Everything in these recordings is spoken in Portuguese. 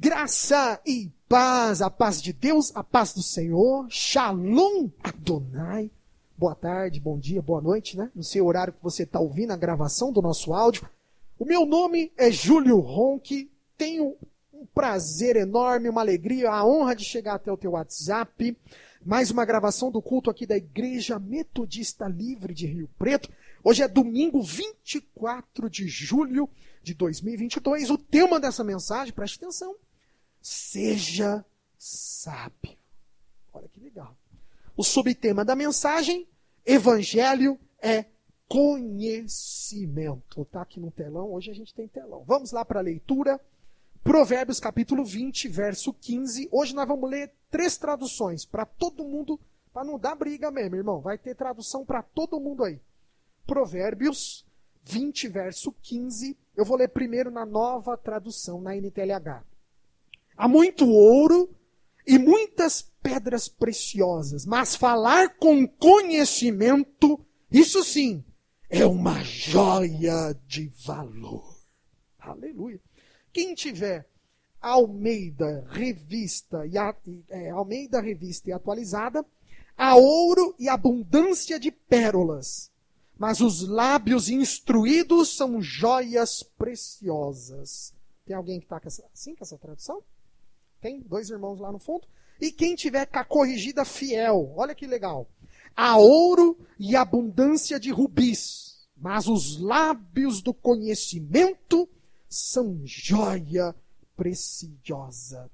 Graça e paz, a paz de Deus, a paz do Senhor, Shalom Adonai. Boa tarde, bom dia, boa noite, né? No seu horário que você está ouvindo a gravação do nosso áudio. O meu nome é Júlio Ronque, tenho um prazer enorme, uma alegria, a honra de chegar até o teu WhatsApp. Mais uma gravação do culto aqui da Igreja Metodista Livre de Rio Preto. Hoje é domingo 24 de julho de 2022. O tema dessa mensagem, preste atenção, seja sábio. Olha que legal. O subtema da mensagem, Evangelho é conhecimento. Está aqui no telão, hoje a gente tem telão. Vamos lá para a leitura. Provérbios capítulo 20, verso 15. Hoje nós vamos ler 3 traduções para todo mundo, para não dar briga mesmo, irmão. Vai ter tradução para todo mundo aí. Provérbios 20, verso 15. Eu vou ler primeiro na nova tradução, na NTLH. Há muito ouro e muitas pedras preciosas, mas falar com conhecimento, isso sim, é uma joia de valor. Aleluia. Quem tiver Almeida Revista Almeida Revista e Atualizada, há ouro e abundância de pérolas, mas os lábios instruídos são joias preciosas. Tem alguém que está com essa tradução? Tem 2 irmãos lá no fundo. E quem tiver com a corrigida fiel, olha que legal. Há ouro e abundância de rubis, mas os lábios do conhecimento são joia preciosa.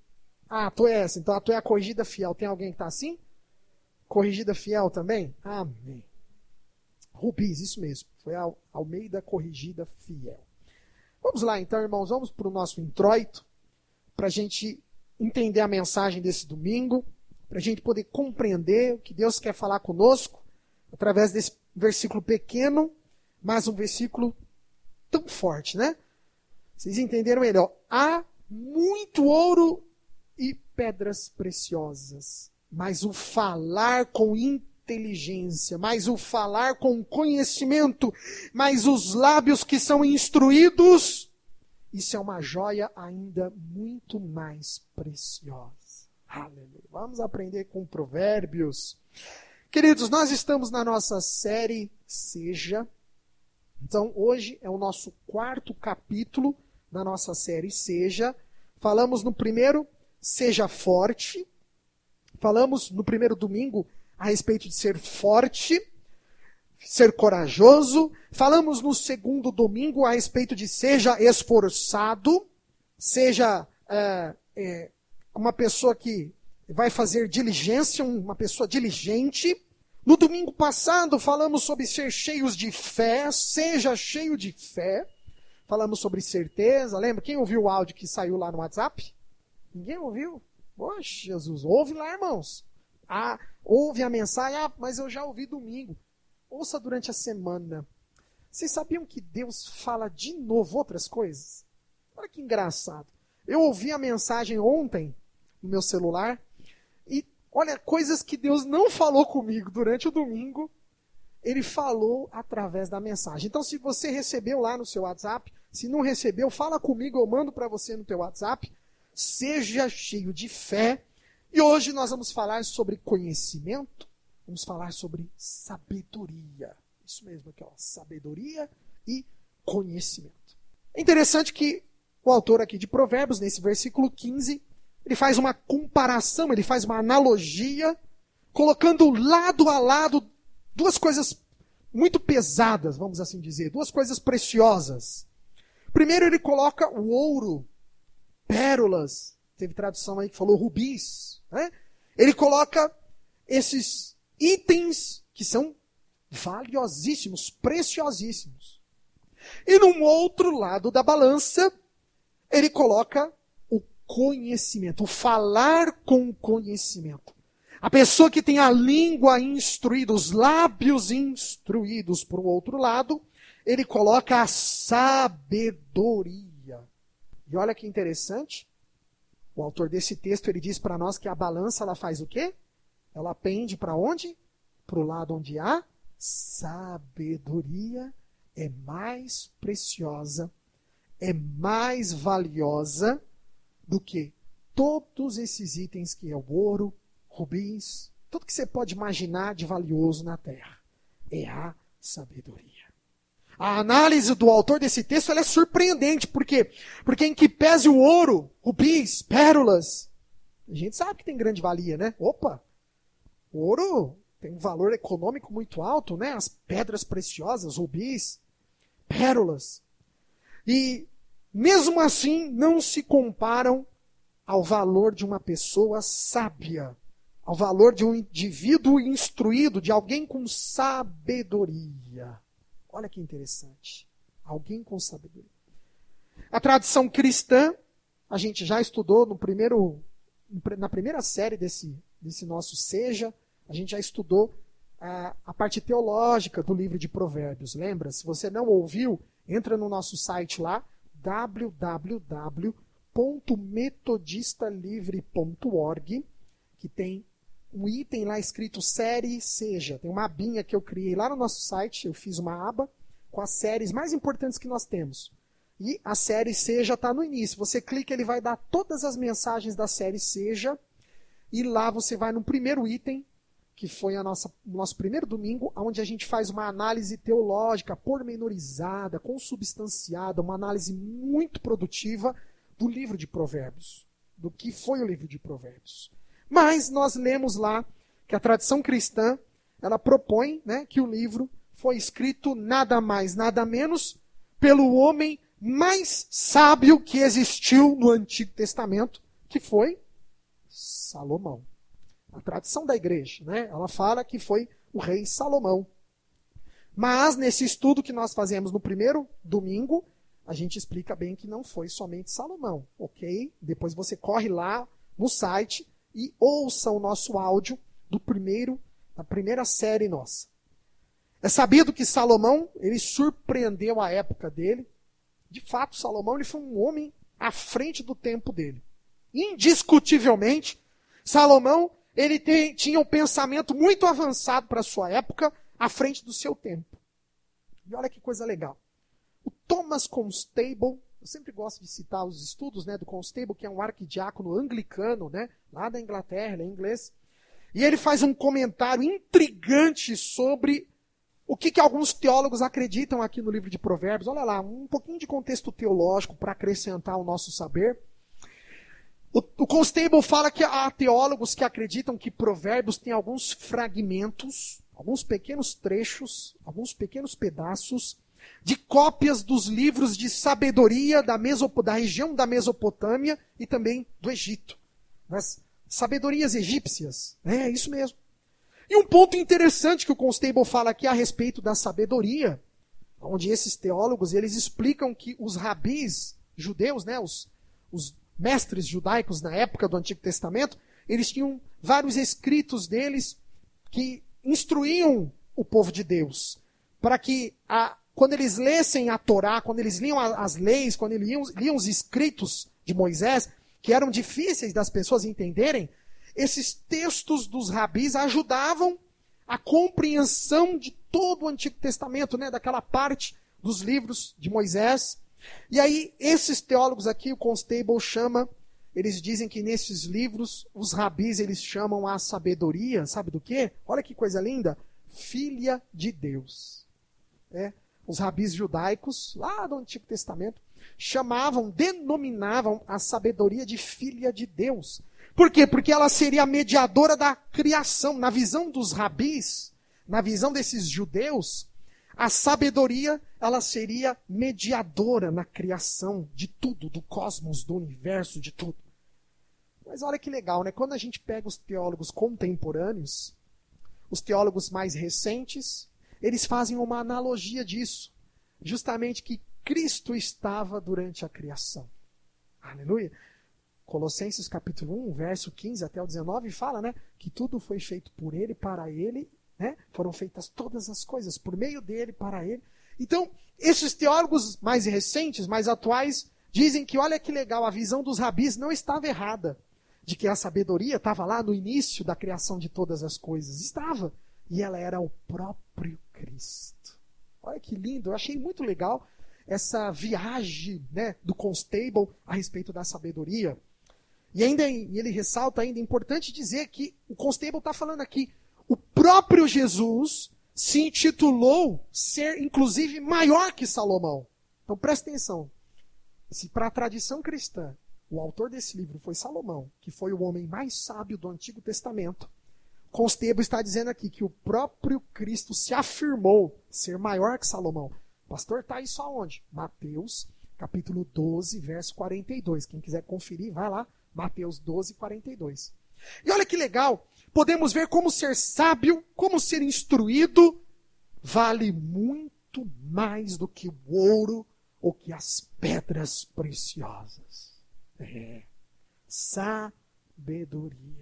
Tu é essa, então tu é a corrigida fiel. Tem alguém que está assim? Corrigida fiel também? Amém. Rubis, isso mesmo. Foi a Almeida corrigida fiel. Vamos lá então, irmãos, vamos para o nosso introito, para a gente entender a mensagem desse domingo, para a gente poder compreender o que Deus quer falar conosco, através desse versículo pequeno, mas um versículo tão forte, né? Vocês entenderam melhor. Há muito ouro e pedras preciosas, mas o falar com inteligência, mas o falar com conhecimento, mas os lábios que são instruídos, isso é uma joia ainda muito mais preciosa. Aleluia. Vamos aprender com Provérbios. Queridos, nós estamos na nossa série Seja. Então, hoje é o nosso 4º capítulo da nossa série Seja. Falamos no primeiro, seja forte. Falamos no primeiro domingo a respeito de ser forte, ser corajoso. Falamos no segundo domingo a respeito de seja esforçado, seja uma pessoa que vai fazer diligência, uma pessoa diligente. No domingo passado falamos sobre ser cheios de fé, seja cheio de fé. Falamos sobre certeza, lembra? Quem ouviu o áudio que saiu lá no WhatsApp? Ninguém ouviu? Poxa, Jesus, ouve lá, irmãos. Ouve a mensagem, mas eu já ouvi domingo. Ouça durante a semana. Vocês sabiam que Deus fala de novo outras coisas? Olha que engraçado. Eu ouvi a mensagem ontem no meu celular e olha, coisas que Deus não falou comigo durante o domingo, Ele falou através da mensagem. Então, se você recebeu lá no seu WhatsApp, se não recebeu, fala comigo, eu mando para você no teu WhatsApp. Seja cheio de fé. E hoje nós vamos falar sobre conhecimento. Vamos falar sobre sabedoria. Isso mesmo aqui, ó, sabedoria e conhecimento. É interessante que o autor aqui de Provérbios, nesse versículo 15, ele faz uma comparação, ele faz uma analogia, colocando lado a lado 2 coisas muito pesadas, vamos assim dizer, 2 coisas preciosas. Primeiro ele coloca o ouro, pérolas, teve tradução aí que falou rubis, né? Ele coloca esses itens que são valiosíssimos, preciosíssimos. E num outro lado da balança, ele coloca o conhecimento, o falar com conhecimento. A pessoa que tem a língua instruída, os lábios instruídos, por outro lado, ele coloca a sabedoria. E olha que interessante, o autor desse texto, ele diz para nós que a balança, ela faz o quê? Ela pende para onde? Para o lado onde há sabedoria, é mais preciosa, é mais valiosa do que todos esses itens que é o ouro, rubis, tudo que você pode imaginar de valioso na terra. É a sabedoria. A análise do autor desse texto ela é surpreendente. Por quê? Porque em que pese o ouro, rubis, pérolas, a gente sabe que tem grande valia, né? Opa! O ouro tem um valor econômico muito alto, né? As pedras preciosas, rubis, pérolas. E mesmo assim não se comparam ao valor de uma pessoa sábia, ao valor de um indivíduo instruído, de alguém com sabedoria. Olha que interessante. Alguém com sabedoria. A tradição cristã, a gente já estudou na primeira série desse nosso Seja, a gente já estudou a parte teológica do livro de Provérbios. Lembra? Se você não ouviu, entra no nosso site lá, www.metodistalivre.org, que tem um item lá escrito Série Seja. Tem uma abinha que eu criei lá no nosso site, eu fiz uma aba com as séries mais importantes que nós temos. E a série Seja está no início. Você clica, ele vai dar todas as mensagens da série Seja, e lá você vai no primeiro item, que foi o nosso primeiro domingo, onde a gente faz uma análise teológica pormenorizada, consubstanciada, uma análise muito produtiva do livro de Provérbios, do que foi o livro de Provérbios. Mas nós lemos lá que a tradição cristã, ela propõe, né, que o livro foi escrito nada mais, nada menos, pelo homem mais sábio que existiu no Antigo Testamento, que foi Salomão. A tradição da igreja, né, ela fala que foi o rei Salomão. Mas nesse estudo que nós fazemos no primeiro domingo, a gente explica bem que não foi somente Salomão, ok? Depois você corre lá no site e ouça o nosso áudio da primeira série nossa. É sabido que Salomão, ele surpreendeu a época dele. De fato, Salomão ele foi um homem à frente do tempo dele. Indiscutivelmente, Salomão ele tinha um pensamento muito avançado para a sua época, à frente do seu tempo. E olha que coisa legal. O Thomas Constable, eu sempre gosto de citar os estudos, né, do Constable, que é um arquidiácono anglicano, né, lá da Inglaterra, ele é inglês. E ele faz um comentário intrigante sobre o que alguns teólogos acreditam aqui no livro de Provérbios. Olha lá, um pouquinho de contexto teológico para acrescentar ao nosso saber. O Constable fala que há teólogos que acreditam que Provérbios tem alguns fragmentos, alguns pequenos trechos, alguns pequenos pedaços de cópias dos livros de sabedoria da região da Mesopotâmia e também do Egito. Nas sabedorias egípcias. É isso mesmo. E um ponto interessante que o Constable fala aqui a respeito da sabedoria, onde esses teólogos eles explicam que os rabis judeus, né, os mestres judaicos na época do Antigo Testamento, eles tinham vários escritos deles que instruíam o povo de Deus, para que quando eles lessem a Torá, quando eles liam as leis, quando eles liam os escritos de Moisés, que eram difíceis das pessoas entenderem, esses textos dos rabis ajudavam a compreensão de todo o Antigo Testamento, né, daquela parte dos livros de Moisés. E aí, esses teólogos aqui, o Constable chama, eles dizem que nesses livros, os rabis, eles chamam a sabedoria, sabe do quê? Olha que coisa linda, filha de Deus. Os rabis judaicos, lá do Antigo Testamento, denominavam a sabedoria de filha de Deus. Por quê? Porque ela seria a mediadora da criação. Na visão dos rabis, na visão desses judeus, a sabedoria, ela seria mediadora na criação de tudo, do cosmos, do universo, de tudo. Mas olha que legal, né? Quando a gente pega os teólogos contemporâneos, os teólogos mais recentes, eles fazem uma analogia disso. Justamente que Cristo estava durante a criação. Aleluia! Colossenses capítulo 1, verso 15 até o 19, fala, né, que tudo foi feito por Ele, para Ele, né, foram feitas todas as coisas por meio dele, para Ele. Então, esses teólogos mais recentes, mais atuais, dizem que, olha que legal, a visão dos rabis não estava errada, de que a sabedoria estava lá no início da criação de todas as coisas. Estava. E ela era o próprio Cristo. Olha que lindo, eu achei muito legal essa viagem, né, do Constable a respeito da sabedoria. E ele ressalta ainda, é importante dizer que o Constable está falando aqui, o próprio Jesus se intitulou ser, inclusive, maior que Salomão. Então presta atenção. Se para a tradição cristã, o autor desse livro foi Salomão, que foi o homem mais sábio do Antigo Testamento, Constable está dizendo aqui que o próprio Cristo se afirmou ser maior que Salomão. Pastor, está isso aonde? Mateus, capítulo 12, verso 42. Quem quiser conferir, vai lá. Mateus 12, 42. E olha que legal. Podemos ver como ser sábio, como ser instruído, vale muito mais do que o ouro ou que as pedras preciosas. Sabedoria.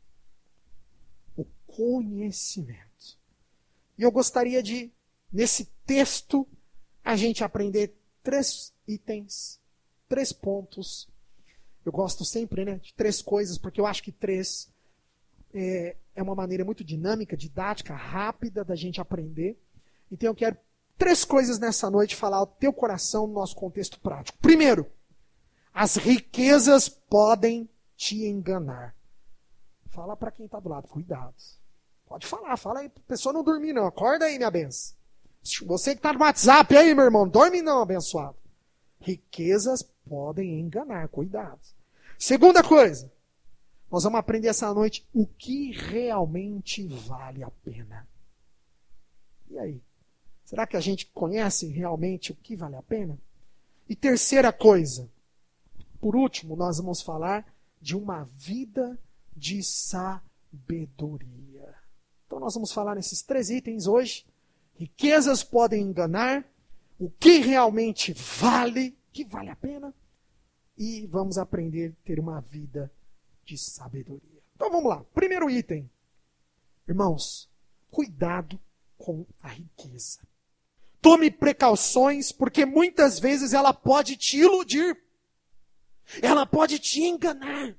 O conhecimento. E eu gostaria de, nesse texto, a gente aprender 3 itens, 3 pontos. Eu gosto sempre, de 3 coisas, porque eu acho que 3 é uma maneira muito dinâmica, didática, rápida da gente aprender. Então eu quero 3 coisas nessa noite falar ao teu coração no nosso contexto prático. Primeiro, as riquezas podem te enganar. Fala para quem está do lado, cuidado. Pode falar, fala aí, a pessoa não dormir não. Acorda aí, minha benção. Você que está no WhatsApp aí, meu irmão, dorme não, abençoado. Riquezas podem enganar, cuidado. Segunda coisa, nós vamos aprender essa noite o que realmente vale a pena. E aí? Será que a gente conhece realmente o que vale a pena? E terceira coisa, por último, nós vamos falar de uma vida de sabedoria. Então nós vamos falar nesses 3 itens hoje. Riquezas podem enganar, o que realmente vale, que vale a pena, e vamos aprender a ter uma vida de sabedoria. Então vamos lá. Primeiro item. Irmãos, cuidado com a riqueza. Tome precauções, porque muitas vezes ela pode te iludir. Ela pode te enganar.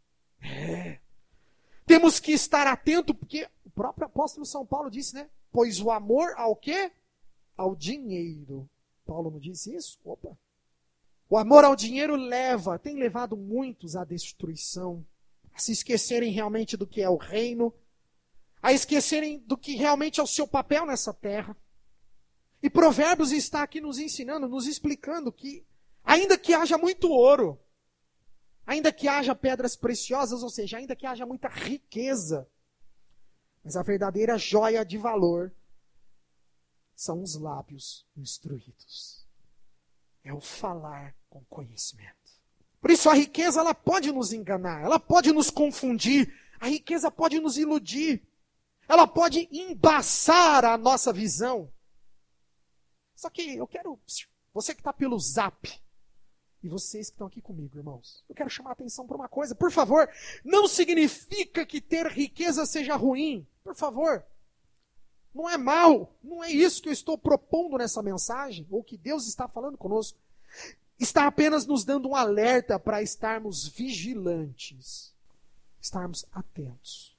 Temos que estar atento, porque o próprio apóstolo São Paulo disse, Pois o amor ao quê? Ao dinheiro. Paulo não disse isso? Opa! O amor ao dinheiro tem levado muitos à destruição, a se esquecerem realmente do que é o reino, a esquecerem do que realmente é o seu papel nessa terra. E Provérbios está aqui nos ensinando, nos explicando que, ainda que haja muito ouro, ainda que haja pedras preciosas, ou seja, ainda que haja muita riqueza, mas a verdadeira joia de valor são os lábios instruídos. É o falar com conhecimento. Por isso a riqueza ela pode nos enganar, ela pode nos confundir, a riqueza pode nos iludir, ela pode embaçar a nossa visão. Só que eu quero, você que está pelo Zap, e vocês que estão aqui comigo, irmãos, eu quero chamar a atenção para uma coisa. Por favor, não significa que ter riqueza seja ruim. Por favor. Não é mal. Não é isso que eu estou propondo nessa mensagem, ou que Deus está falando conosco. Está apenas nos dando um alerta para estarmos vigilantes. Estarmos atentos.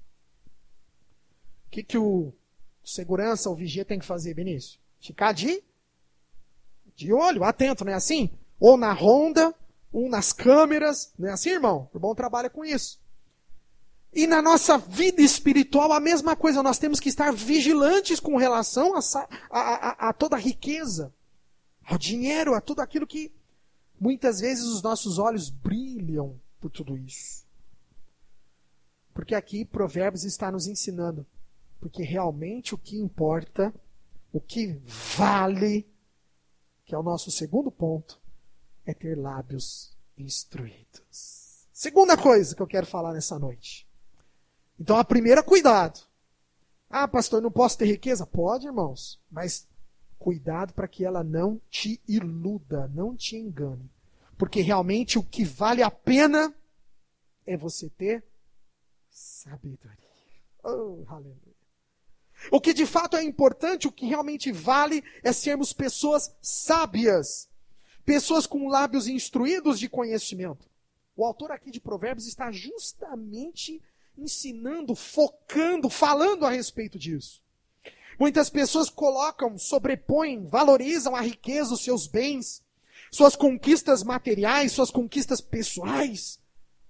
O que o segurança, o vigia tem que fazer, Benício? Ficar de olho, atento, não é assim? Ou na ronda, ou nas câmeras. Não é assim, irmão? O irmão trabalha com isso. E na nossa vida espiritual, a mesma coisa. Nós temos que estar vigilantes com relação a toda a riqueza, ao dinheiro, a tudo aquilo que muitas vezes os nossos olhos brilham por tudo isso. Porque aqui Provérbios está nos ensinando. Porque realmente o que importa, o que vale, que é o nosso segundo ponto, é ter lábios instruídos. Segunda coisa que eu quero falar nessa noite. Então a primeira, cuidado. Ah, pastor, não posso ter riqueza? Pode, irmãos. Mas cuidado para que ela não te iluda, não te engane. Porque realmente o que vale a pena é você ter sabedoria. Oh, aleluia. O que de fato é importante, o que realmente vale é sermos pessoas sábias. Pessoas com lábios instruídos de conhecimento. O autor aqui de Provérbios está justamente ensinando, focando, falando a respeito disso. Muitas pessoas colocam, sobrepõem, valorizam a riqueza, os seus bens, suas conquistas materiais, suas conquistas pessoais.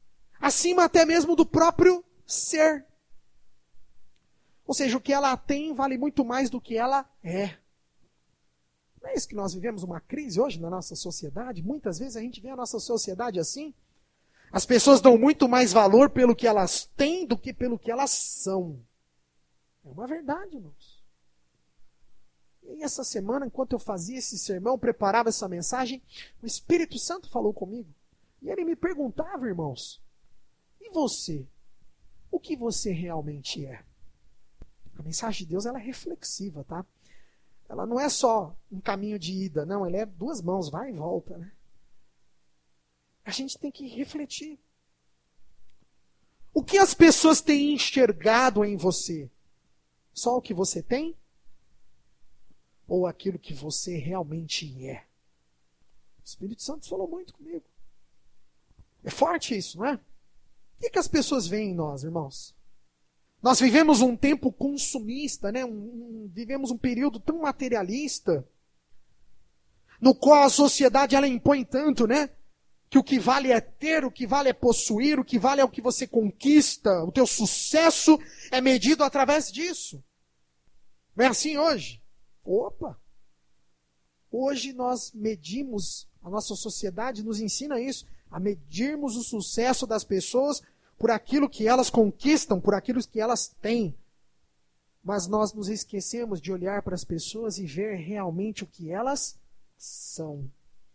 acima até mesmo do próprio ser. Ou seja, o que ela tem vale muito mais do que ela é. Não é isso que nós vivemos uma crise hoje na nossa sociedade? Muitas vezes a gente vê a nossa sociedade assim. As pessoas dão muito mais valor pelo que elas têm do que pelo que elas são. É uma verdade, irmãos. E essa semana, enquanto eu fazia esse sermão, preparava essa mensagem, o Espírito Santo falou comigo. E ele me perguntava, irmãos, e você? O que você realmente é? A mensagem de Deus ela é reflexiva, tá? Ela não é só um caminho de ida, não. Ela é duas mãos, vai e volta, né? A gente tem que refletir. O que as pessoas têm enxergado em você? Só o que você tem? Ou aquilo que você realmente é? O Espírito Santo falou muito comigo. É forte isso, não é? O que as pessoas veem em nós, irmãos? Nós vivemos um tempo consumista, né? Vivemos um período tão materialista, no qual a sociedade ela impõe tanto, né? Que o que vale é ter, o que vale é possuir, o que vale é o que você conquista, o teu sucesso é medido através disso. Não é assim hoje? Opa! Hoje nós medimos, a nossa sociedade nos ensina isso, a medirmos o sucesso das pessoas por aquilo que elas conquistam, por aquilo que elas têm. Mas nós nos esquecemos de olhar para as pessoas e ver realmente o que elas são.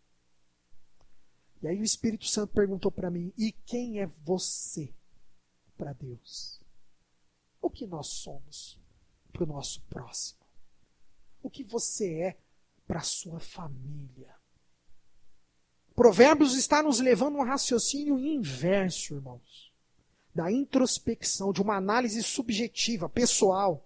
E aí o Espírito Santo perguntou para mim, e quem é você para Deus? O que nós somos para o nosso próximo? O que você é para a sua família? Provérbios está nos levando a um raciocínio inverso, irmãos. Da introspecção, de uma análise subjetiva, pessoal.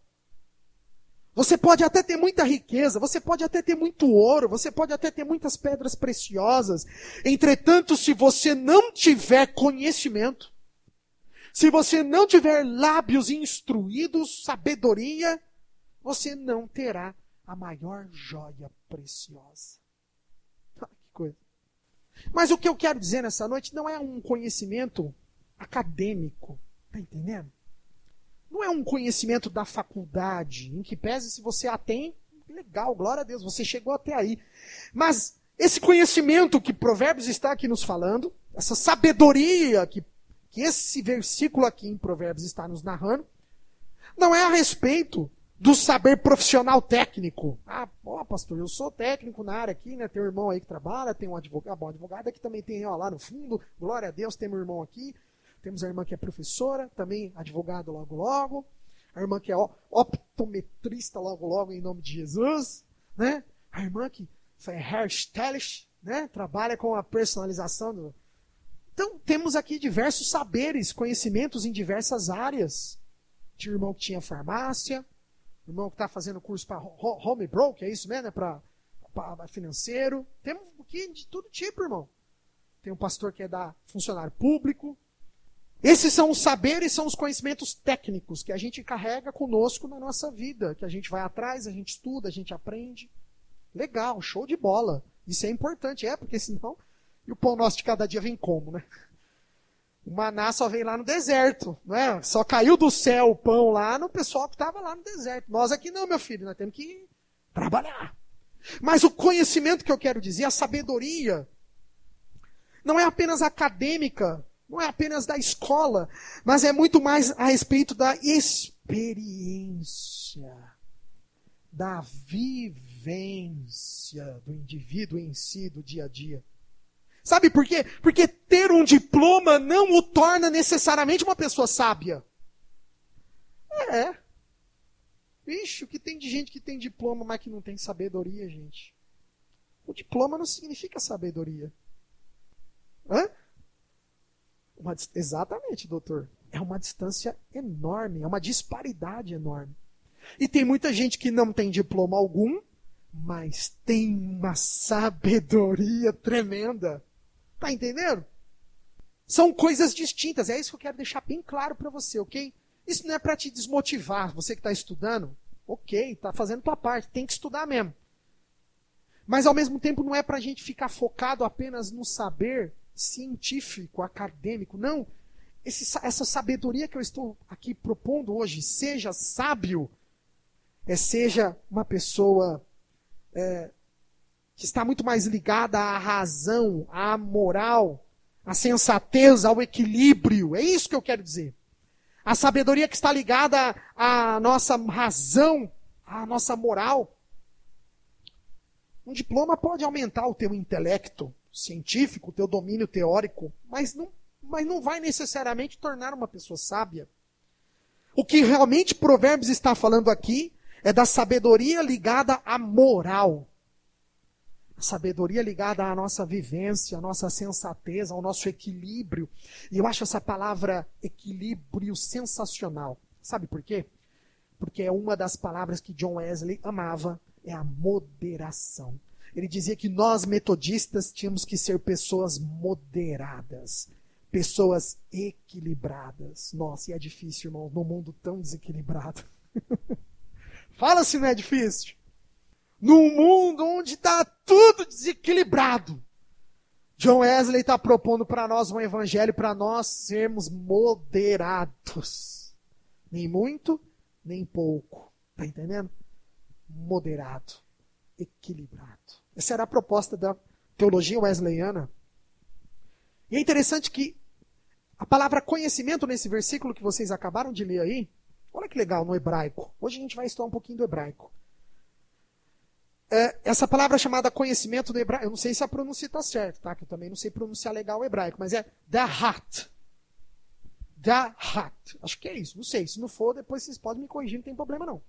Você pode até ter muita riqueza, você pode até ter muito ouro, você pode até ter muitas pedras preciosas. Entretanto, se você não tiver conhecimento, se você não tiver lábios instruídos, sabedoria, você não terá a maior joia preciosa. Que coisa. Mas o que eu quero dizer nessa noite não é um conhecimento acadêmico, tá entendendo? Não é um conhecimento da faculdade, em que pese se você a tem, legal, glória a Deus, você chegou até aí. Mas esse conhecimento que Provérbios está aqui nos falando, essa sabedoria que esse versículo aqui em Provérbios está nos narrando, não é a respeito do saber profissional técnico. Pastor, eu sou técnico na área aqui, né? Tem um irmão aí que trabalha, tem um advogado, bom, advogado aqui também tem, lá no fundo, glória a Deus, tem meu irmão aqui. Temos a irmã que é professora, também advogado logo logo. A irmã que é optometrista logo logo, em nome de Jesus. Né? A irmã que é hairstylist, né? Trabalha com a personalização. Então, temos aqui diversos saberes, conhecimentos em diversas áreas. Tinha irmão que tinha farmácia, irmão que está fazendo curso para home broker, é isso mesmo? Né? Para financeiro. Temos aqui de todo tipo, irmão. Tem um pastor que é da funcionário público. Esses são os saberes, são os conhecimentos técnicos que a gente carrega conosco na nossa vida, que a gente vai atrás, a gente estuda, a gente aprende. Legal, show de bola. Isso é importante, porque senão... E o pão nosso de cada dia vem como, né? O maná só vem lá no deserto, não é? Só caiu do céu o pão lá no pessoal que estava lá no deserto. Nós aqui não, meu filho, nós temos que trabalhar. Mas o conhecimento que eu quero dizer, a sabedoria, não é apenas acadêmica, não é apenas da escola, mas é muito mais a respeito da experiência, da vivência do indivíduo em si, do dia a dia. Sabe por quê? Porque ter um diploma não o torna necessariamente uma pessoa sábia. Ixi, o que tem de gente que tem diploma, mas que não tem sabedoria, gente? O diploma não significa sabedoria. Exatamente, doutor. É uma distância enorme, é uma disparidade enorme. E tem muita gente que não tem diploma algum, mas tem uma sabedoria tremenda. Tá entendendo? São coisas distintas. É isso que eu quero deixar bem claro para você, ok? Isso não é para te desmotivar. Você que está estudando, ok, está fazendo tua parte, tem que estudar mesmo. Mas ao mesmo tempo não é para a gente ficar focado apenas no saber científico, acadêmico. Não. essa sabedoria que eu estou aqui propondo hoje, seja sábio, seja uma pessoa que está muito mais ligada à razão, à moral, à sensatez, ao equilíbrio. É isso que eu quero dizer. A sabedoria que está ligada à nossa razão, à nossa moral. Um diploma pode aumentar o teu intelecto científico, o teu domínio teórico, mas não vai necessariamente tornar uma pessoa sábia. O que realmente Provérbios está falando aqui é da sabedoria ligada à moral. A sabedoria ligada à nossa vivência, à nossa sensatez, ao nosso equilíbrio. E eu acho essa palavra equilíbrio sensacional. Sabe por quê? Porque é uma das palavras que John Wesley amava, é a moderação. Ele dizia que nós metodistas tínhamos que ser pessoas moderadas, pessoas equilibradas. Nossa, e é difícil, irmão, num mundo tão desequilibrado. Fala se não é difícil. Num mundo onde está tudo desequilibrado, John Wesley está propondo para nós um evangelho para nós sermos moderados. Nem muito, nem pouco. Está entendendo? Moderado, equilibrado. Essa era a proposta da teologia wesleyana. E é interessante que a palavra conhecimento nesse versículo que vocês acabaram de ler aí, olha que legal no hebraico. Hoje a gente vai estudar um pouquinho do hebraico. Essa palavra chamada conhecimento no hebraico, eu não sei se a pronúncia está certa, tá? Que eu também não sei pronunciar legal o hebraico, mas é dahat. Dahat. Acho que é isso, não sei. Se não for, depois vocês podem me corrigir, não tem problema não.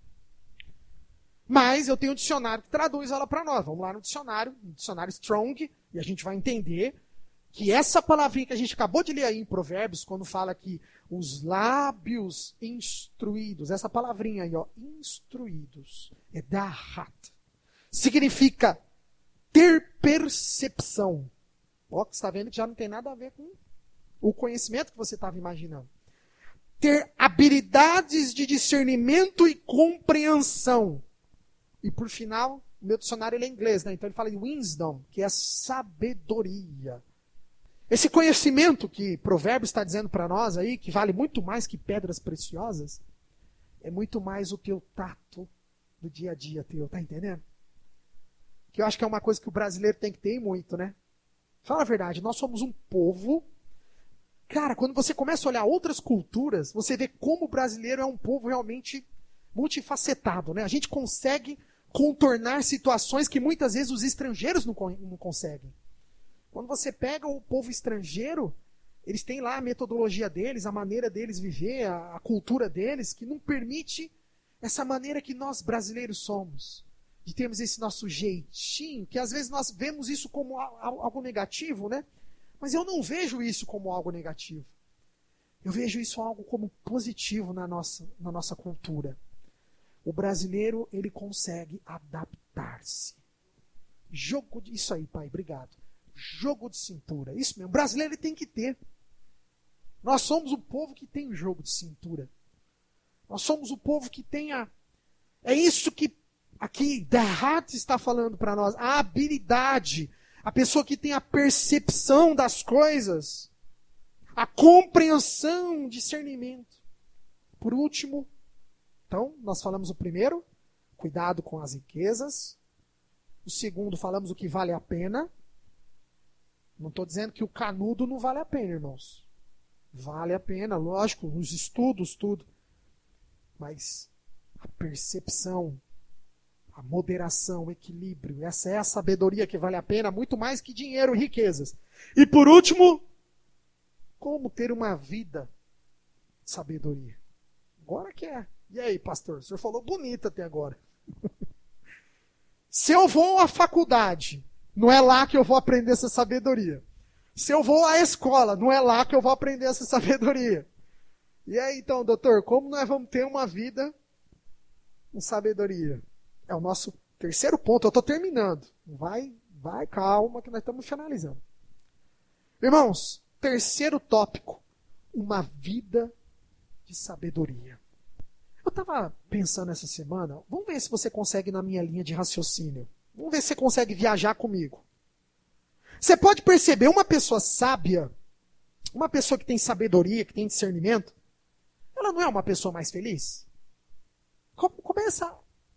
Mas eu tenho um dicionário que traduz ela para nós. Vamos lá no dicionário Strong, e a gente vai entender que essa palavrinha que a gente acabou de ler aí em Provérbios, quando fala que os lábios instruídos, essa palavrinha aí, ó, instruídos, é dahat. Significa ter percepção. Ó, você está vendo que já não tem nada a ver com o conhecimento que você estava imaginando. Ter habilidades de discernimento e compreensão. E por final, o meu dicionário ele é inglês, né? Então ele fala de wisdom, que é sabedoria. Esse conhecimento que Provérbios está dizendo para nós aí, que vale muito mais que pedras preciosas, é muito mais o teu tato do dia a dia teu, tá entendendo? Que eu acho que é uma coisa que o brasileiro tem que ter muito, né? Fala a verdade, nós somos um povo... Cara, quando você começa a olhar outras culturas, você vê como o brasileiro é um povo realmente multifacetado, né? A gente consegue contornar situações que muitas vezes os estrangeiros não conseguem. Quando você pega o povo estrangeiro, eles têm lá a metodologia deles, a maneira deles viver, a cultura deles, que não permite essa maneira que nós brasileiros somos. De termos esse nosso jeitinho, que às vezes nós vemos isso como algo negativo, né? Mas eu não vejo isso como algo negativo. Eu vejo isso algo como positivo na nossa cultura. O brasileiro, ele consegue adaptar-se. Isso aí, pai, obrigado. Jogo de cintura, isso mesmo. O brasileiro ele tem que ter. Nós somos o povo que tem jogo de cintura. Nós somos o povo que tem É isso que aqui Dahat está falando para nós. A habilidade. A pessoa que tem a percepção das coisas. A compreensão, discernimento. Por último, então, nós falamos o primeiro, cuidado com as riquezas. O segundo, falamos o que vale a pena. Não estou dizendo que o canudo não vale a pena, irmãos. Vale a pena, lógico, nos estudos, tudo. Mas a percepção, a moderação, o equilíbrio, essa é a sabedoria que vale a pena, muito mais que dinheiro e riquezas. E por último, como ter uma vida de sabedoria. Agora que é. E aí, pastor? O senhor falou bonito até agora. Se eu vou à faculdade, não é lá que eu vou aprender essa sabedoria. Se eu vou à escola, não é lá que eu vou aprender essa sabedoria. E aí, então, doutor, como nós vamos ter uma vida com sabedoria? É o nosso terceiro ponto. Eu estou terminando. Vai, calma, que nós estamos finalizando. Irmãos, terceiro tópico. Uma vida de sabedoria. Eu estava pensando essa semana, vamos ver se você consegue na minha linha de raciocínio. Vamos ver se você consegue viajar comigo. Você pode perceber uma pessoa sábia, uma pessoa que tem sabedoria, que tem discernimento, ela não é uma pessoa mais feliz? Começa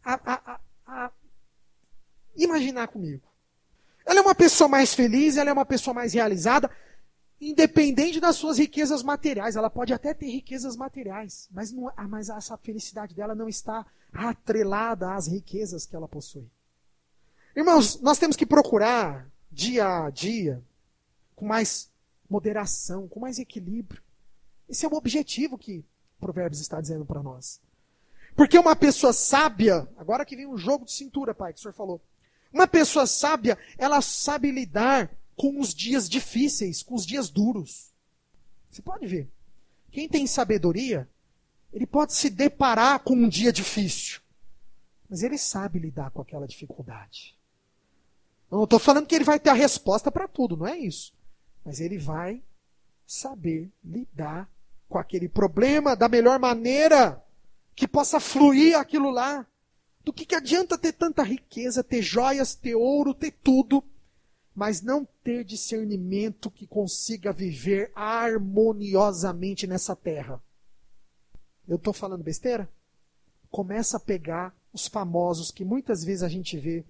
a imaginar comigo. Ela é uma pessoa mais feliz, ela é uma pessoa mais realizada, independente das suas riquezas materiais. Ela pode até ter riquezas materiais, mas essa felicidade dela não está atrelada às riquezas que ela possui. Irmãos, nós temos que procurar, dia a dia, com mais moderação, com mais equilíbrio. Esse é o objetivo que Provérbios está dizendo para nós. Porque uma pessoa sábia, agora que vem um jogo de cintura, pai, que o senhor falou. Uma pessoa sábia, ela sabe lidar com os dias difíceis, com os dias duros. Você pode ver. Quem tem sabedoria, ele pode se deparar com um dia difícil. Mas ele sabe lidar com aquela dificuldade. Eu não estou falando que ele vai ter a resposta para tudo, não é isso. Mas ele vai saber lidar com aquele problema da melhor maneira que possa fluir aquilo lá. Do que adianta ter tanta riqueza, ter joias, ter ouro, ter tudo, mas não ter discernimento que consiga viver harmoniosamente nessa terra? Eu estou falando besteira? Começa a pegar os famosos que muitas vezes a gente vê,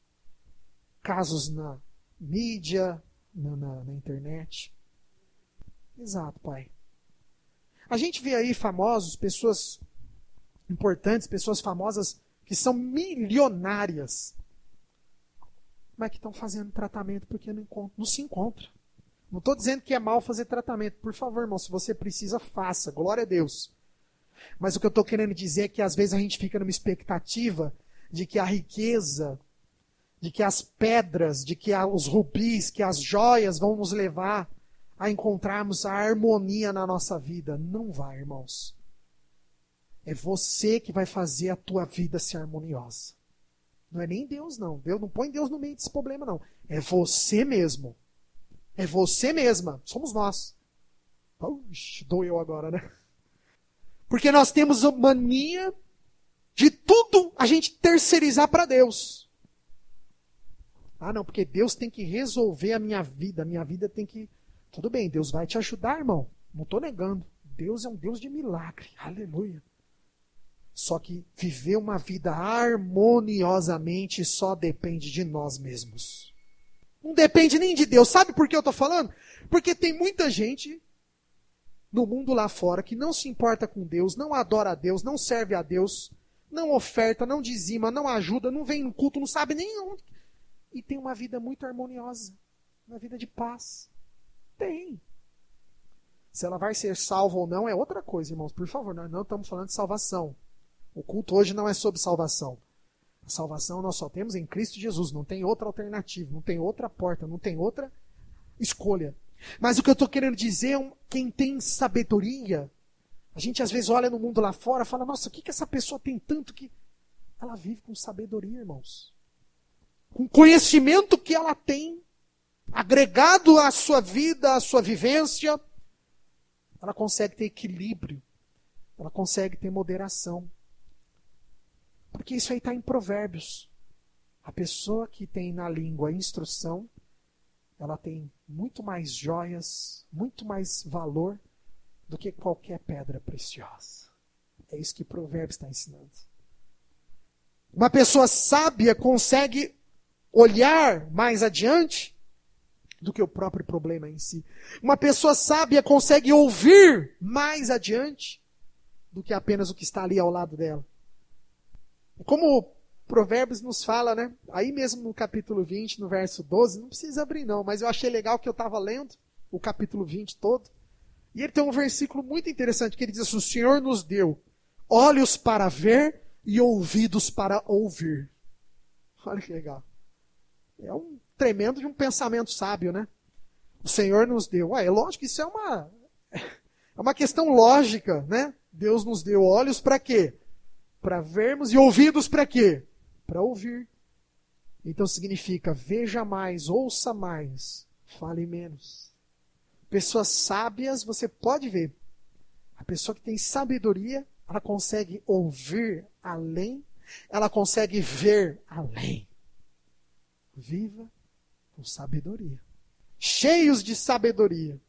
casos na mídia, na internet. Exato, pai. A gente vê aí famosos, pessoas importantes, pessoas famosas que são milionárias, mas que estão fazendo tratamento porque não se encontra. Não estou dizendo que é mal fazer tratamento. Por favor, irmão, se você precisa, faça. Glória a Deus. Mas o que eu estou querendo dizer é que às vezes a gente fica numa expectativa de que a riqueza, de que as pedras, de que os rubis, que as joias vão nos levar a encontrarmos a harmonia na nossa vida. Não vai, irmãos. É você que vai fazer a tua vida ser harmoniosa. Não é nem Deus, não. Deus não põe Deus no meio desse problema, não. É você mesmo. É você mesma. Somos nós. Puxa, doeu agora, né? Porque nós temos a mania de tudo a gente terceirizar para Deus. Ah, não, porque Deus tem que resolver a minha vida. A minha vida tem que... Tudo bem, Deus vai te ajudar, irmão. Não estou negando. Deus é um Deus de milagre. Aleluia. Só que viver uma vida harmoniosamente só depende de nós mesmos. Não depende nem de Deus. Sabe por que eu estou falando? Porque tem muita gente no mundo lá fora que não se importa com Deus, não adora a Deus, não serve a Deus, não oferta, não dizima, não ajuda, não vem no culto, não sabe nem onde. E tem uma vida muito harmoniosa, uma vida de paz. Tem. Se ela vai ser salva ou não é outra coisa, irmãos. Por favor, nós não estamos falando de salvação. O culto hoje não é sobre salvação. A salvação nós só temos em Cristo Jesus. Não tem outra alternativa, não tem outra porta, não tem outra escolha. Mas o que eu estou querendo dizer é quem tem sabedoria. A gente às vezes olha no mundo lá fora e fala, nossa, o que essa pessoa tem tanto que... Ela vive com sabedoria, irmãos. Com conhecimento que ela tem, agregado à sua vida, à sua vivência, ela consegue ter equilíbrio. Ela consegue ter moderação. Porque isso aí está em Provérbios. A pessoa que tem na língua instrução, ela tem muito mais joias, muito mais valor do que qualquer pedra preciosa. É isso que Provérbios está ensinando. Uma pessoa sábia consegue olhar mais adiante do que o próprio problema em si. Uma pessoa sábia consegue ouvir mais adiante do que apenas o que está ali ao lado dela. Como Provérbios nos fala, né? Aí mesmo no capítulo 20, no verso 12, não precisa abrir não, mas eu achei legal que eu estava lendo o capítulo 20 todo. E ele tem um versículo muito interessante que ele diz assim, o Senhor nos deu olhos para ver e ouvidos para ouvir. Olha que legal. É um tremendo de um pensamento sábio, né? O Senhor nos deu. É lógico que isso é uma questão lógica, né? Deus nos deu olhos para quê? Para vermos, e ouvidos para quê? Para ouvir. Então significa, veja mais, ouça mais, fale menos. Pessoas sábias, você pode ver. A pessoa que tem sabedoria, ela consegue ouvir além, ela consegue ver além. Viva com sabedoria. Cheios de sabedoria.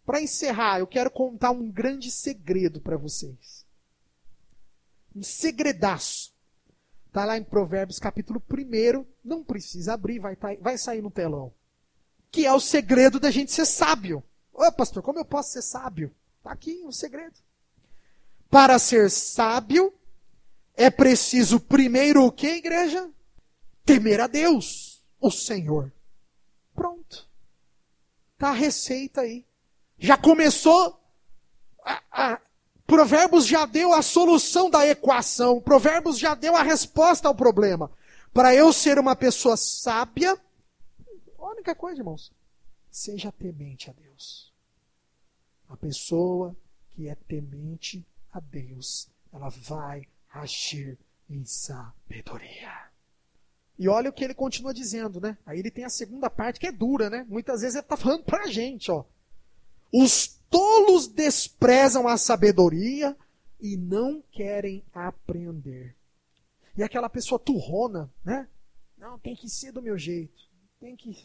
Para encerrar, eu quero contar um grande segredo para vocês. Um segredaço. Está lá em Provérbios capítulo 1. Não precisa abrir, vai sair no telão. Que é o segredo da gente ser sábio. Ô pastor, como eu posso ser sábio? Está aqui o segredo. Para ser sábio, é preciso primeiro o que, igreja? Temer a Deus, o Senhor. Pronto. Está a receita aí. Já começou. Provérbios já deu a solução da equação. Provérbios já deu a resposta ao problema. Para eu ser uma pessoa sábia, a única coisa, irmãos, seja temente a Deus. A pessoa que é temente a Deus, ela vai agir em sabedoria. E olha o que ele continua dizendo, né? Aí ele tem a segunda parte que é dura, né? Muitas vezes ele está falando para a gente, ó. Os tolos desprezam a sabedoria e não querem aprender. E aquela pessoa turrona, né? Não, tem que ser do meu jeito. Tem que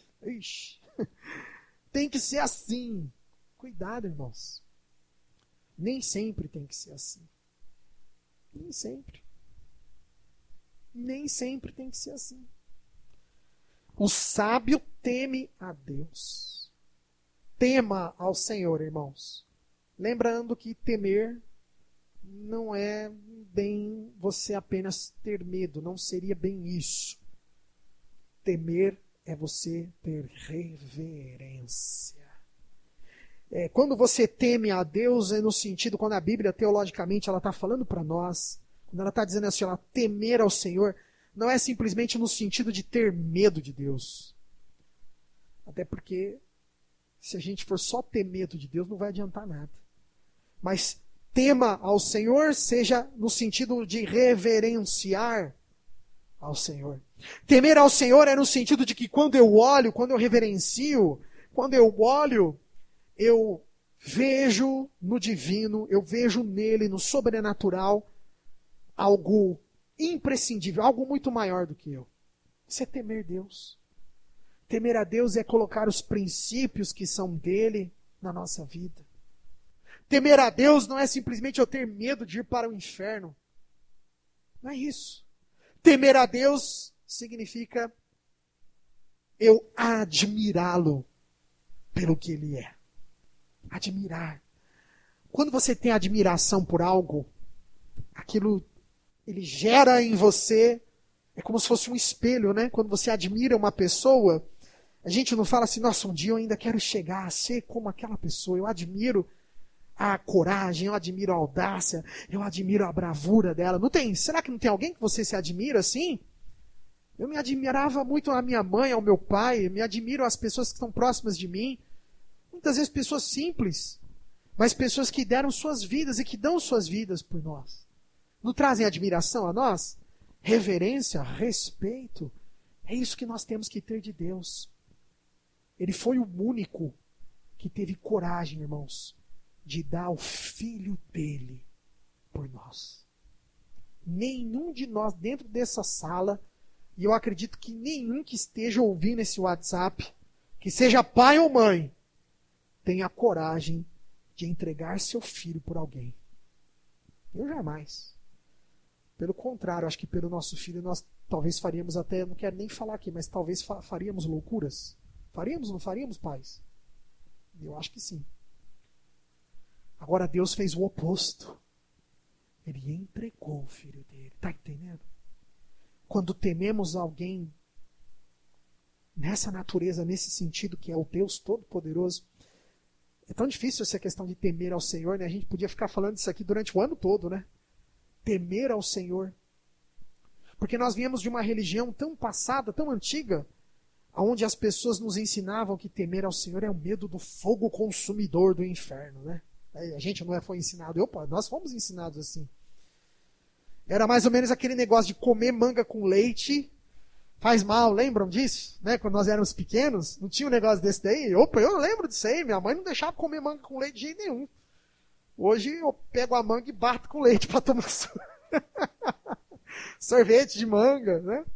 ser assim. Cuidado, irmãos. Nem sempre tem que ser assim. Nem sempre. Nem sempre tem que ser assim. O sábio teme a Deus. Tema ao Senhor, irmãos. Lembrando que temer não é bem você apenas ter medo, não seria bem isso. Temer é você ter reverência. Quando você teme a Deus, é no sentido, quando a Bíblia, teologicamente, ela está falando para nós, quando ela está dizendo assim, ela temer ao Senhor, não é simplesmente no sentido de ter medo de Deus. Até porque, se a gente for só ter medo de Deus, não vai adiantar nada. Mas tema ao Senhor, seja no sentido de reverenciar ao Senhor. Temer ao Senhor é no sentido de que quando eu olho, quando eu reverencio, quando eu olho, eu vejo no divino, eu vejo nele, no sobrenatural, algo imprescindível, algo muito maior do que eu. Isso é temer Deus. Temer a Deus é colocar os princípios que são dele na nossa vida. Temer a Deus não é simplesmente eu ter medo de ir para o inferno. Não é isso. Temer a Deus significa eu admirá-lo pelo que ele é. Admirar. Quando você tem admiração por algo, aquilo ele gera em você, é como se fosse um espelho, né? Quando você admira uma pessoa, a gente não fala assim, nossa, um dia eu ainda quero chegar a ser como aquela pessoa. Eu admiro a coragem, eu admiro a audácia, eu admiro a bravura dela. Não tem? Será que não tem alguém que você se admira assim? Eu me admirava muito a minha mãe, ao meu pai, me admiro as pessoas que estão próximas de mim. Muitas vezes pessoas simples, mas pessoas que deram suas vidas e que dão suas vidas por nós. Não trazem admiração a nós? Reverência, respeito. É isso que nós temos que ter de Deus. Ele foi o único que teve coragem, irmãos, de dar o filho dele por nós. Nenhum de nós dentro dessa sala, e eu acredito que nenhum que esteja ouvindo esse WhatsApp, que seja pai ou mãe, tenha coragem de entregar seu filho por alguém. Eu jamais. Pelo contrário, acho que pelo nosso filho nós talvez faríamos até, não quero nem falar aqui, mas talvez faríamos loucuras. Faríamos, não faríamos, pais? Eu acho que sim. Agora Deus fez o oposto. Ele entregou o filho dele. Está entendendo? Quando tememos alguém nessa natureza, nesse sentido que é o Deus Todo-Poderoso, é tão difícil essa questão de temer ao Senhor, né? A gente podia ficar falando isso aqui durante o ano todo, né? Temer ao Senhor. Porque nós viemos de uma religião tão passada, tão antiga, onde as pessoas nos ensinavam que temer ao Senhor é o medo do fogo consumidor do inferno, né? A gente não foi ensinado. Nós fomos ensinados assim. Era mais ou menos aquele negócio de comer manga com leite faz mal, lembram disso? Né? Quando nós éramos pequenos, não tinha um negócio desse daí? Eu lembro disso aí, minha mãe não deixava comer manga com leite de jeito nenhum. Hoje eu pego a manga e bato com leite para tomar sorvete de manga, né?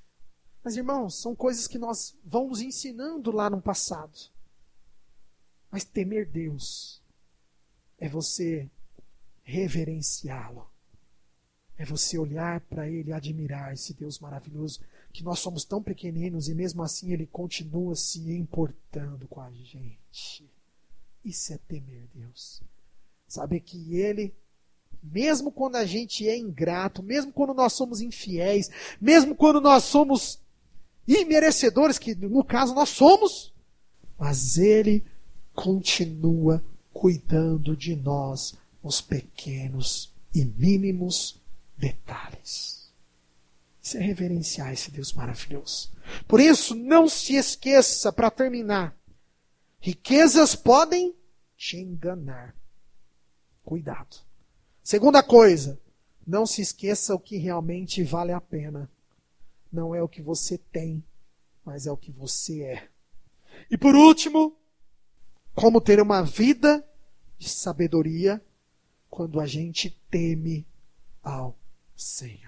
Mas irmãos, são coisas que nós vamos ensinando lá no passado. Mas temer Deus é você reverenciá-lo. É você olhar para Ele e admirar esse Deus maravilhoso, que nós somos tão pequeninos e mesmo assim Ele continua se importando com a gente. Isso é temer Deus. Saber que Ele, mesmo quando a gente é ingrato, mesmo quando nós somos infiéis, mesmo quando nós somos imerecedores, que no caso nós somos, mas Ele continua cuidando de nós, os pequenos e mínimos detalhes. Isso é reverenciar esse Deus maravilhoso. Por isso, não se esqueça, para terminar, riquezas podem te enganar. Cuidado. Segunda coisa, não se esqueça o que realmente vale a pena. Não é o que você tem, mas é o que você é. E por último, como ter uma vida de sabedoria quando a gente teme ao Senhor.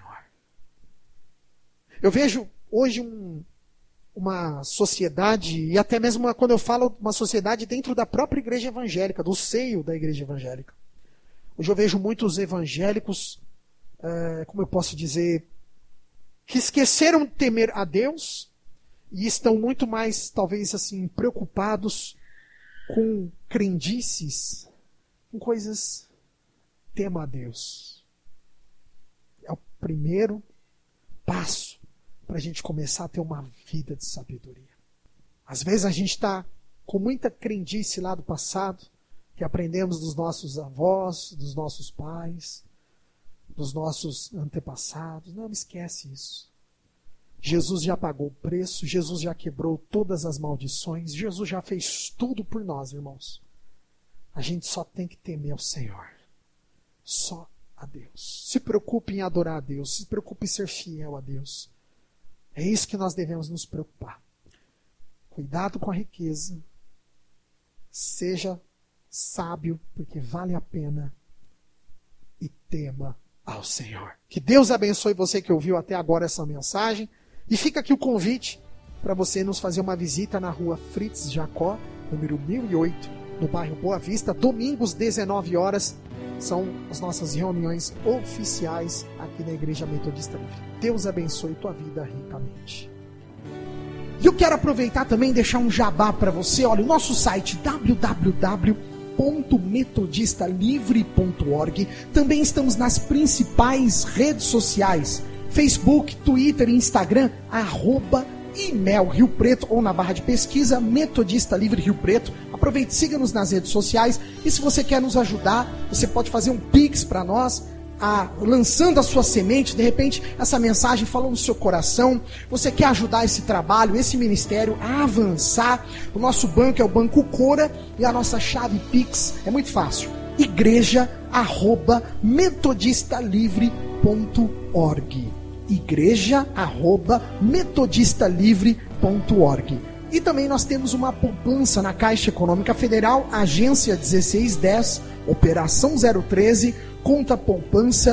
Eu vejo hoje uma sociedade, e até mesmo quando eu falo uma sociedade dentro da própria igreja evangélica, do seio da igreja evangélica. Hoje eu vejo muitos evangélicos, como eu posso dizer, que esqueceram de temer a Deus e estão muito mais, talvez assim, preocupados com crendices, com coisas. Tema a Deus. É o primeiro passo para a gente começar a ter uma vida de sabedoria. Às vezes a gente está com muita crendice lá do passado, que aprendemos dos nossos avós, dos nossos pais, dos nossos antepassados. Não esquece isso. Jesus já pagou o preço, Jesus já quebrou todas as maldições, Jesus já fez tudo por nós, irmãos. A gente só tem que temer ao Senhor. Só a Deus. Se preocupe em adorar a Deus, se preocupe em ser fiel a Deus. É isso que nós devemos nos preocupar. Cuidado com a riqueza. Seja sábio, porque vale a pena. E tema ao Senhor. Que Deus abençoe você que ouviu até agora essa mensagem. E fica aqui o convite para você nos fazer uma visita na rua Fritz Jacó, número 1008, no bairro Boa Vista, domingos, 19 horas. São as nossas reuniões oficiais aqui na Igreja Metodista Livre. Deus abençoe tua vida ricamente. E eu quero aproveitar também e deixar um jabá para você. Olha, o nosso site www.metodistalivre.org. Também estamos nas principais redes sociais: Facebook, Twitter e Instagram, @IMEL Rio Preto, ou na barra de pesquisa Metodista Livre Rio Preto. Aproveite, siga-nos nas redes sociais. E se você quer nos ajudar, você pode fazer um Pix para nós, lançando a sua semente. De repente essa mensagem falou no seu coração, você quer ajudar esse trabalho, esse ministério a avançar. O nosso banco é o Banco Cora e a nossa chave Pix é muito fácil: igreja@metodistalivre.org. igreja@metodistalivre.org. E também nós temos uma poupança na Caixa Econômica Federal, agência 1610, operação 013, conta poupança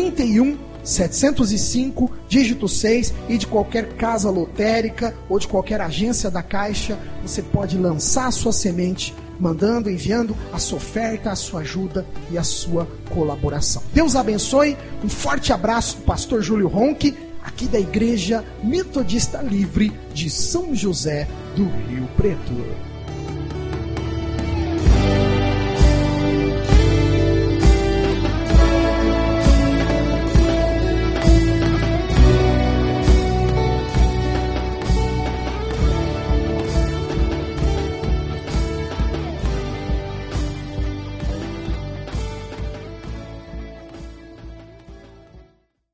31705, dígito 6, e de qualquer casa lotérica ou de qualquer agência da Caixa, você pode lançar a sua semente, mandando, enviando a sua oferta, a sua ajuda e a sua colaboração. Deus abençoe, um forte abraço do pastor Júlio Ronque, aqui da Igreja Metodista Livre de São José do Rio Preto.